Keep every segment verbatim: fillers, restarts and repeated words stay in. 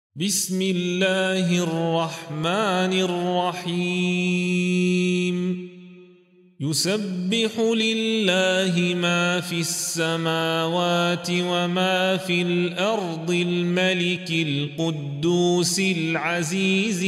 بسم الله الرحمن الرحيم يسبح لله ما في السماوات وما في الأرض الملك القدوس العزيز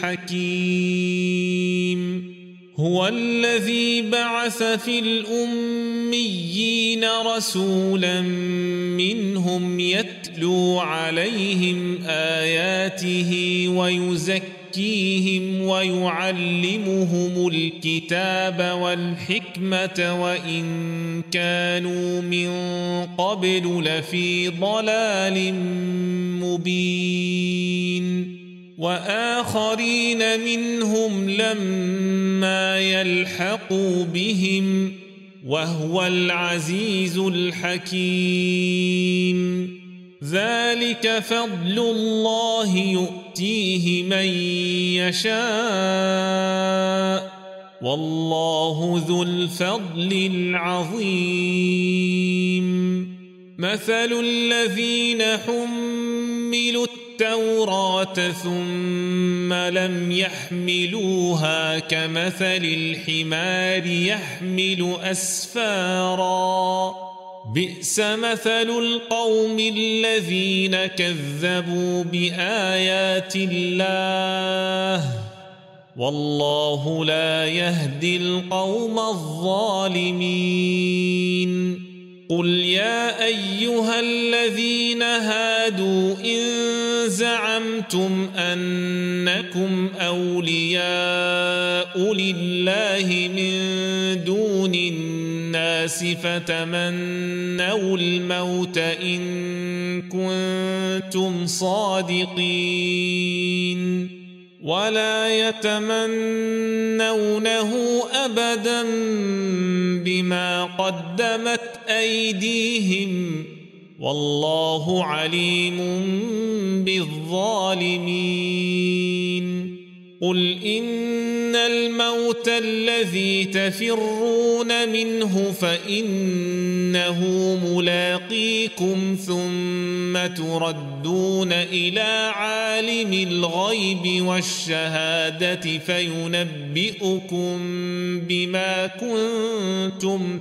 الحكيم هو الذي بعث في الأميين رسولا منهم يتلو عليهم آياته ويزكيهم ويعلمهم الكتاب والحكمة وإن كانوا من قبل لفي ضلال مبين وآخرين منهم لما يلحقوا بهم وهو العزيز الحكيم ذلك فضل الله يؤتيه من يشاء والله ذو الفضل العظيم مثل الذين حملوا التوراة ثم لم يحملوها كمثل الحمار يحمل أسفارا بئس مثل القوم الذين كذبوا بآيات الله والله لا يهدي القوم الظالمين قل يا أيها الذين هادوا إن زعمتم أنكم أولياء لله من دون الناس فتمنوا الموت إن كنتم صادقين ولا يتمنونه أبدا بما قدمت أيديهم والله عليم بالظالمين قل إن الموت الذي تفرون منه فإنه ملاقيكم ثم تردون إلى عالم الغيب والشهادة فينبئكم بما كنتم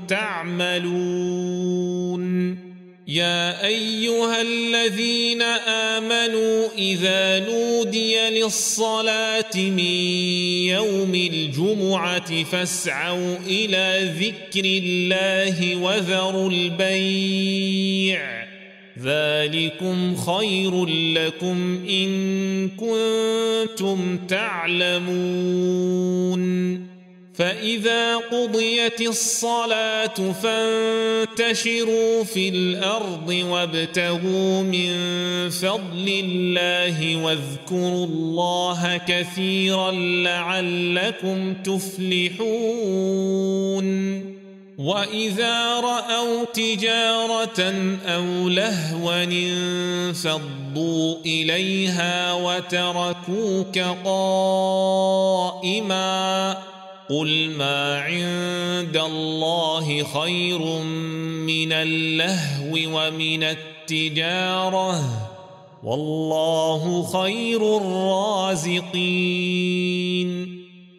تعملون يا أيها الذين آمنوا إذا نودي للصلاة من يوم الجمعة فاسعوا إلى ذكر الله وذروا البيع ذلكم خير لكم إن كنتم تعلمون فإذا قضيت الصلاة فانتشروا في الأرض وابتغوا من فضل الله واذكروا الله كثيرا لعلكم تفلحون وإذا رأوا تجارة أو لهوا انفضوا إليها وتركوك قائما قل ما عند الله خير من اللهو ومن التجارة والله خير الرازقين